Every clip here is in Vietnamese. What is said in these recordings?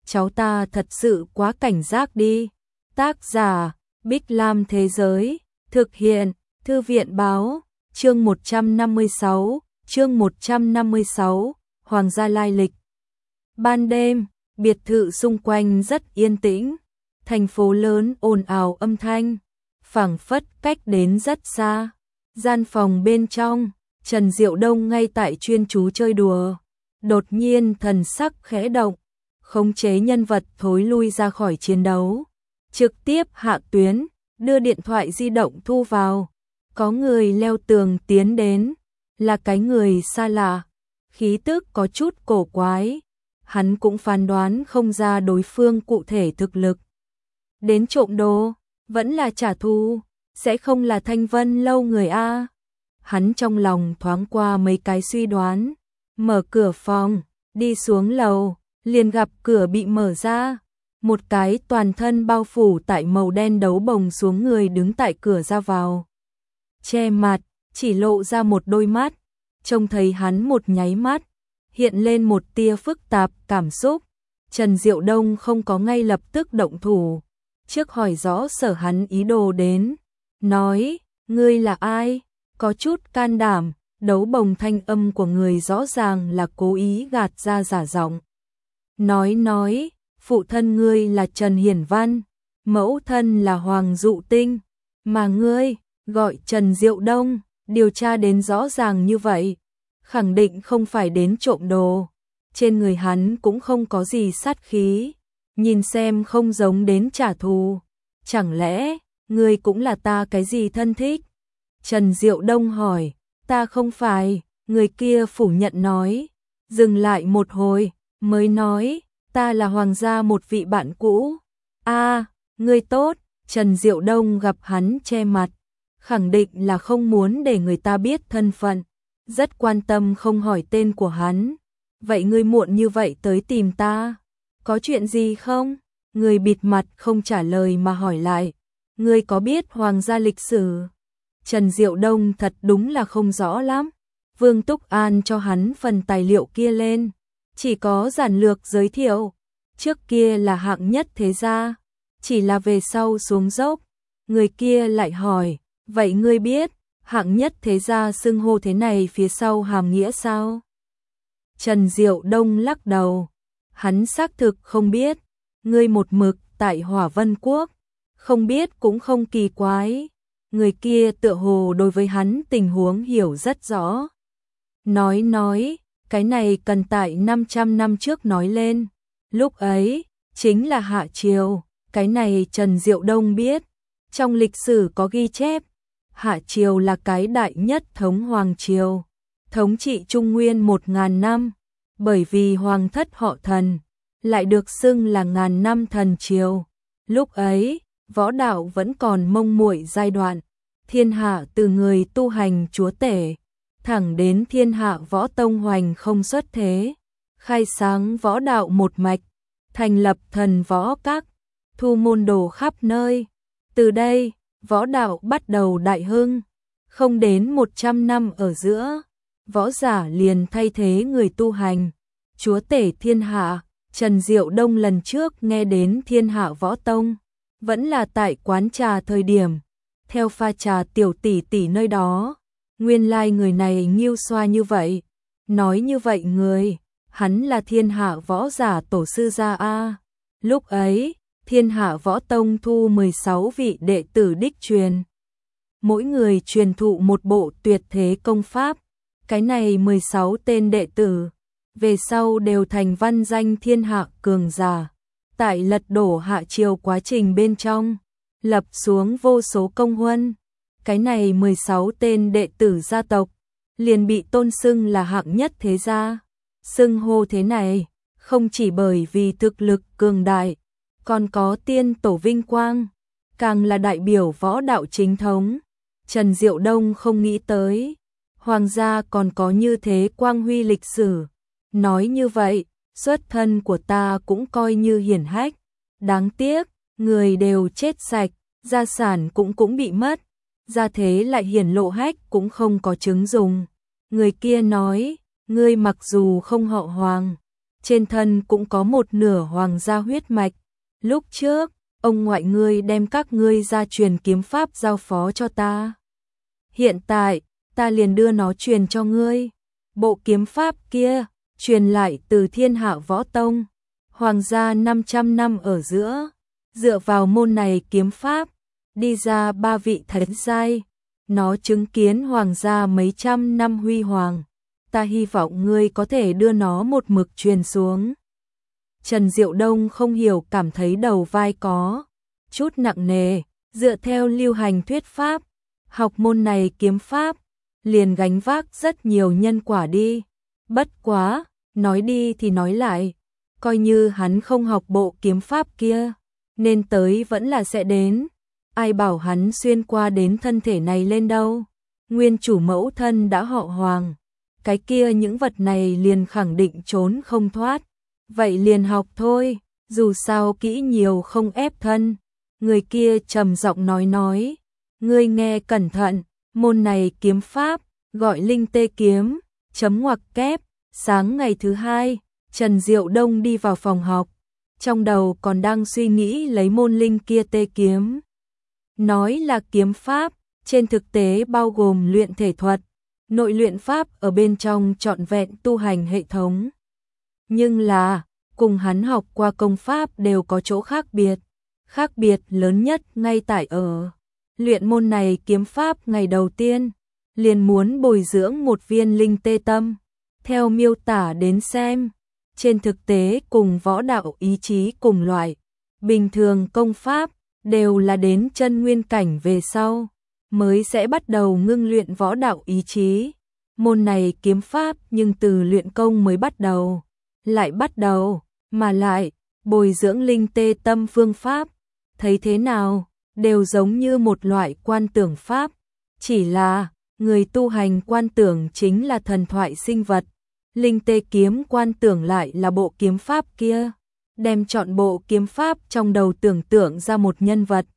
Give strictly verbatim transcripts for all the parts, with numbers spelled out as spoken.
cháu ta thật sự quá cảnh giác đi. Tác giả, Bích Lam Thế Giới, thực hiện, Thư viện Báo, chương một trăm năm mươi sáu, chương một trăm năm mươi sáu, Hoàng gia lai lịch. Ban đêm, biệt thự xung quanh rất yên tĩnh, thành phố lớn ồn ào âm thanh, phảng phất cách đến rất xa. Gian phòng bên trong, Trần Diệu Đông ngay tại chuyên chú chơi đùa, đột nhiên thần sắc khẽ động, khống chế nhân vật thối lui ra khỏi chiến đấu, trực tiếp hạ tuyến, đưa điện thoại di động thu vào. Có người leo tường tiến đến, là cái người xa lạ, khí tức có chút cổ quái, hắn cũng phán đoán không ra đối phương cụ thể thực lực. Đến trộm đồ, vẫn là trả thù, sẽ không là Thanh Vân lâu người a. Hắn trong lòng thoáng qua mấy cái suy đoán, mở cửa phòng, đi xuống lầu, liền gặp cửa bị mở ra, một cái toàn thân bao phủ tại màu đen đấu bồng xuống người đứng tại cửa ra vào. Che mặt, chỉ lộ ra một đôi mắt, trông thấy hắn một nháy mắt, hiện lên một tia phức tạp cảm xúc. Trần Diệu Đông không có ngay lập tức động thủ, trước hỏi rõ sở hắn ý đồ đến, nói, ngươi là ai? Có chút can đảm, đấu bồng thanh âm của người rõ ràng là cố ý gạt ra giả giọng. Nói nói, phụ thân ngươi là Trần Hiển Văn, mẫu thân là Hoàng Dụ Tinh, mà ngươi gọi Trần Diệu Đông, điều tra đến rõ ràng như vậy, khẳng định không phải đến trộm đồ. Trên người hắn cũng không có gì sát khí, nhìn xem không giống đến trả thù. Chẳng lẽ, ngươi cũng là ta cái gì thân thích? Trần Diệu Đông hỏi, ta không phải, người kia phủ nhận nói, dừng lại một hồi, mới nói, ta là Hoàng gia một vị bạn cũ. A, ngươi tốt. Trần Diệu Đông gặp hắn che mặt, khẳng định là không muốn để người ta biết thân phận, rất quan tâm không hỏi tên của hắn. Vậy ngươi muộn như vậy tới tìm ta, có chuyện gì không? Người bịt mặt không trả lời mà hỏi lại, ngươi có biết Hoàng gia lịch sử? Trần Diệu Đông thật đúng là không rõ lắm. Vương Túc An cho hắn phần tài liệu kia lên, chỉ có giản lược giới thiệu, trước kia là hạng nhất thế gia, chỉ là về sau xuống dốc. Người kia lại hỏi, vậy ngươi biết, hạng nhất thế gia xưng hô thế này phía sau hàm nghĩa sao? Trần Diệu Đông lắc đầu, hắn xác thực không biết, ngươi một mực tại Hỏa Vân Quốc, không biết cũng không kỳ quái. Người kia tựa hồ đối với hắn tình huống hiểu rất rõ. Nói nói, cái này cần tại năm trăm năm trước nói lên, lúc ấy, chính là Hạ Triều, cái này Trần Diệu Đông biết. Trong lịch sử có ghi chép, Hạ Triều là cái đại nhất thống Hoàng Triều, thống trị Trung Nguyên một ngàn năm, bởi vì Hoàng thất họ Thần, lại được xưng là ngàn năm thần triều. Lúc ấy, võ đạo vẫn còn mông muội giai đoạn, thiên hạ từ người tu hành chúa tể, thẳng đến thiên hạ võ tông hoành không xuất thế, khai sáng võ đạo một mạch, thành lập thần võ các, thu môn đồ khắp nơi. Từ đây, võ đạo bắt đầu đại hưng, không đến một trăm năm ở giữa, võ giả liền thay thế người tu hành, chúa tể thiên hạ. Trần Diệu Đông lần trước nghe đến thiên hạ võ tông, vẫn là tại quán trà thời điểm, theo pha trà tiểu tỷ tỷ nơi đó, nguyên lai người này nghiêu xoa như vậy, nói như vậy người, hắn là thiên hạ võ giả tổ sư gia a. Lúc ấy, thiên hạ võ tông thu mười sáu vị đệ tử đích truyền, mỗi người truyền thụ một bộ tuyệt thế công pháp, cái này mười sáu tên đệ tử, về sau đều thành văn danh thiên hạ cường giả. Tại lật đổ Hạ Triều quá trình bên trong, lập xuống vô số công huân, cái này mười sáu tên đệ tử gia tộc, liền bị tôn xưng là hạng nhất thế gia. Xưng hô thế này, không chỉ bởi vì thực lực cường đại, còn có tiên tổ vinh quang, càng là đại biểu võ đạo chính thống. Trần Diệu Đông không nghĩ tới, Hoàng gia còn có như thế quang huy lịch sử. Nói như vậy, xuất thân của ta cũng coi như hiển hách. Đáng tiếc, người đều chết sạch, gia sản cũng cũng bị mất, gia thế lại hiển lộ hách cũng không có chứng dùng. Người kia nói, ngươi mặc dù không họ Hoàng, trên thân cũng có một nửa hoàng gia huyết mạch. Lúc trước, ông ngoại ngươi đem các ngươi gia truyền kiếm pháp giao phó cho ta. Hiện tại, ta liền đưa nó truyền cho ngươi. Bộ kiếm pháp kia, truyền lại từ Thiên Hạ Võ Tông. Hoàng gia năm trăm năm ở giữa, dựa vào môn này kiếm pháp, đi ra ba vị thánh giai. Nó chứng kiến hoàng gia mấy trăm năm huy hoàng. Ta hy vọng ngươi có thể đưa nó một mực truyền xuống. Trần Diệu Đông không hiểu, cảm thấy đầu vai có chút nặng nề, dựa theo lưu hành thuyết pháp, học môn này kiếm pháp, liền gánh vác rất nhiều nhân quả đi. Bất quá, nói đi thì nói lại, coi như hắn không học bộ kiếm pháp kia, nên tới vẫn là sẽ đến. Ai bảo hắn xuyên qua đến thân thể này lên đâu. Nguyên chủ mẫu thân đã họ Hoàng, cái kia những vật này liền khẳng định trốn không thoát. Vậy liền học thôi, dù sao kỹ nhiều không ép thân. Người kia trầm giọng nói nói, ngươi nghe cẩn thận, môn này kiếm pháp, gọi linh tê kiếm, chấm ngoặc kép. Sáng ngày thứ hai, Trần Diệu Đông đi vào phòng học, trong đầu còn đang suy nghĩ lấy môn linh kia tê kiếm. Nói là kiếm pháp, trên thực tế bao gồm luyện thể thuật, nội luyện pháp ở bên trong trọn vẹn tu hành hệ thống. Nhưng là, cùng hắn học qua công pháp đều có chỗ khác biệt. Khác biệt lớn nhất ngay tại ở luyện môn này kiếm pháp ngày đầu tiên, liền muốn bồi dưỡng một viên linh tê tâm. Theo miêu tả đến xem, trên thực tế cùng võ đạo ý chí cùng loại, bình thường công pháp đều là đến chân nguyên cảnh về sau mới sẽ bắt đầu ngưng luyện võ đạo ý chí. Môn này kiếm pháp nhưng từ luyện công mới bắt đầu, lại bắt đầu, mà lại bồi dưỡng linh tê tâm phương pháp, thấy thế nào, đều giống như một loại quan tưởng pháp, chỉ là người tu hành quan tưởng chính là thần thoại sinh vật, linh tê kiếm quan tưởng lại là bộ kiếm pháp kia, đem chọn bộ kiếm pháp trong đầu tưởng tượng ra một nhân vật,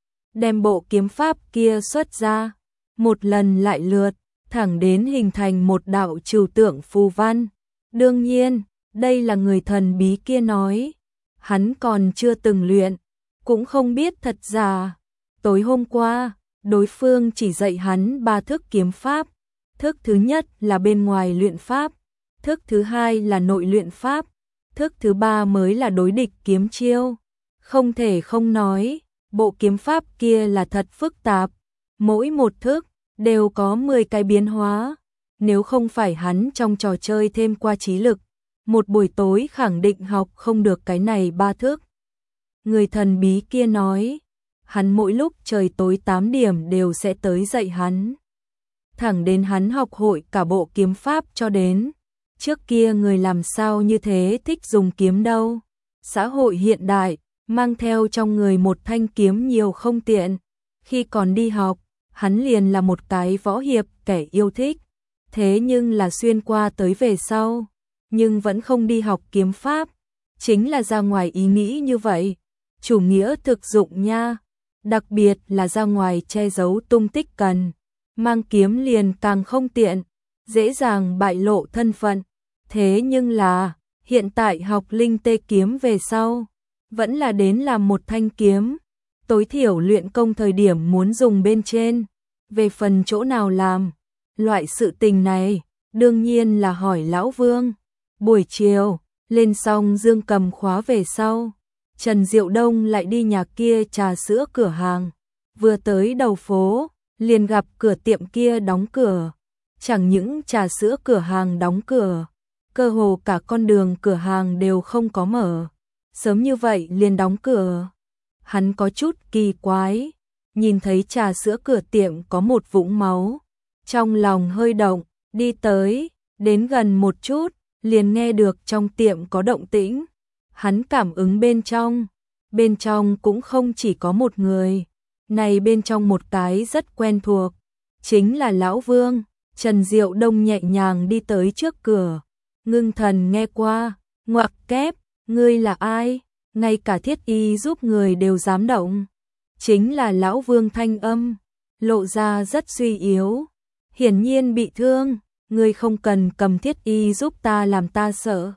đem bộ kiếm pháp kia xuất ra, một lần lại lượt, thẳng đến hình thành một đạo trừu tượng phù văn. Đương nhiên, đây là người thần bí kia nói, hắn còn chưa từng luyện, cũng không biết thật giả. Tối hôm qua, đối phương chỉ dạy hắn ba thức kiếm pháp, thức thứ nhất là bên ngoài luyện pháp, thức thứ hai là nội luyện pháp, thức thứ ba mới là đối địch kiếm chiêu. Không thể không nói, bộ kiếm pháp kia là thật phức tạp, mỗi một thức đều có mười cái biến hóa, nếu không phải hắn trong trò chơi thêm qua trí lực, một buổi tối khẳng định học không được cái này ba thức. Người thần bí kia nói, hắn mỗi lúc trời tối tám điểm đều sẽ tới dạy hắn. Thẳng đến hắn học hội cả bộ kiếm pháp cho đến. Trước kia người làm sao như thế thích dùng kiếm đâu. Xã hội hiện đại, mang theo trong người một thanh kiếm nhiều không tiện. Khi còn đi học, hắn liền là một cái võ hiệp kẻ yêu thích. Thế nhưng là xuyên qua tới về sau, nhưng vẫn không đi học kiếm pháp. Chính là ra ngoài ý nghĩ như vậy. Chủ nghĩa thực dụng nha. Đặc biệt là ra ngoài che giấu tung tích cần. Mang kiếm liền càng không tiện, dễ dàng bại lộ thân phận. Thế nhưng là, hiện tại học linh tê kiếm về sau, vẫn là đến làm một thanh kiếm. Tối thiểu luyện công thời điểm muốn dùng bên trên. Về phần chỗ nào làm, loại sự tình này, đương nhiên là hỏi Lão Vương. Buổi chiều, lên xong dương cầm khóa về sau, Trần Diệu Đông lại đi nhà kia trà sữa cửa hàng. Vừa tới đầu phố, liền gặp cửa tiệm kia đóng cửa. Chẳng những trà sữa cửa hàng đóng cửa, cơ hồ cả con đường cửa hàng đều không có mở. Sớm như vậy liền đóng cửa. Hắn có chút kỳ quái, nhìn thấy trà sữa cửa tiệm có một vũng máu. Trong lòng hơi động, đi tới, đến gần một chút, liền nghe được trong tiệm có động tĩnh. Hắn cảm ứng bên trong, bên trong cũng không chỉ có một người. Này bên trong một cái rất quen thuộc, chính là Lão Vương. Trần Diệu Đông nhẹ nhàng đi tới trước cửa, ngưng thần nghe qua, ngoặc kép, ngươi là ai? Ngay cả thiết y giúp người đều dám động. Chính là Lão Vương thanh âm, lộ ra rất suy yếu, hiển nhiên bị thương, ngươi không cần cầm thiết y giúp ta làm ta sợ.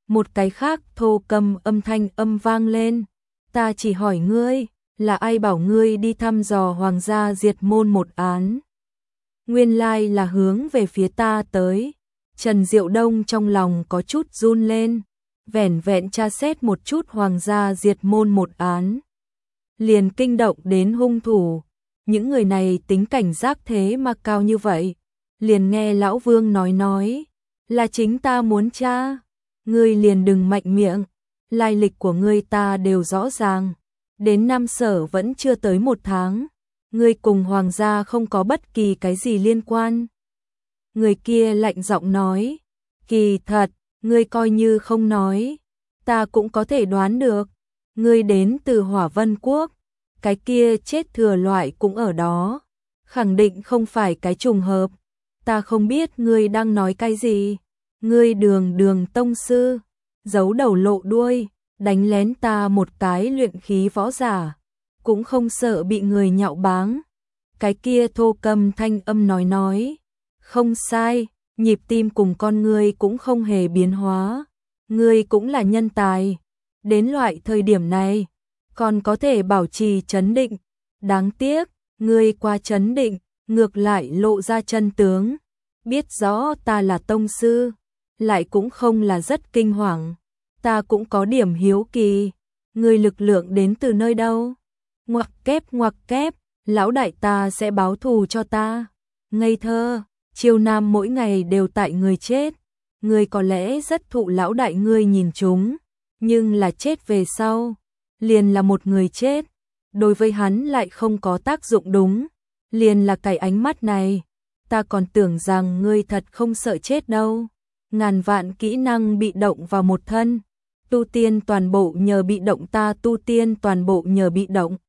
Một cái khác thô cầm âm thanh âm vang lên. Ta chỉ hỏi ngươi, là ai bảo ngươi đi thăm dò hoàng gia diệt môn một án? Nguyên lai là hướng về phía ta tới. Trần Diệu Đông trong lòng có chút run lên, vẻn vẹn tra xét một chút hoàng gia diệt môn một án, liền kinh động đến hung thủ. Những người này tính cảnh giác thế mà cao như vậy. Liền nghe lão Vương nói nói, là chính ta muốn tra. Ngươi liền đừng mạnh miệng, lai lịch của ngươi ta đều rõ ràng. Đến Nam Sở vẫn chưa tới một tháng, ngươi cùng hoàng gia không có bất kỳ cái gì liên quan. Người kia lạnh giọng nói, kỳ thật, ngươi coi như không nói, ta cũng có thể đoán được. Ngươi đến từ Hỏa Vân Quốc, cái kia chết thừa loại cũng ở đó, khẳng định không phải cái trùng hợp. Ta không biết ngươi đang nói cái gì. Ngươi Đường Đường tông sư, giấu đầu lộ đuôi, đánh lén ta một cái luyện khí võ giả, cũng không sợ bị người nhạo báng. Cái kia thô cầm thanh âm nói nói, không sai, nhịp tim cùng con ngươi cũng không hề biến hóa. Ngươi cũng là nhân tài, đến loại thời điểm này còn có thể bảo trì trấn định. Đáng tiếc, ngươi qua trấn định, ngược lại lộ ra chân tướng. Biết rõ ta là tông sư, lại cũng không là rất kinh hoàng. Ta cũng có điểm hiếu kỳ, ngươi lực lượng đến từ nơi đâu? Ngoặc kép ngoặc kép, lão đại ta sẽ báo thù cho ta. Ngây thơ, Chiêu Nam mỗi ngày đều tại người chết. Ngươi có lẽ rất thụ lão đại ngươi nhìn chúng, nhưng là chết về sau, liền là một người chết. Đối với hắn lại không có tác dụng đúng, liền là cái ánh mắt này. Ta còn tưởng rằng ngươi thật không sợ chết đâu. Ngàn vạn kỹ năng bị động vào một thân, tu tiên toàn bộ nhờ bị động, ta tu tiên toàn bộ nhờ bị động.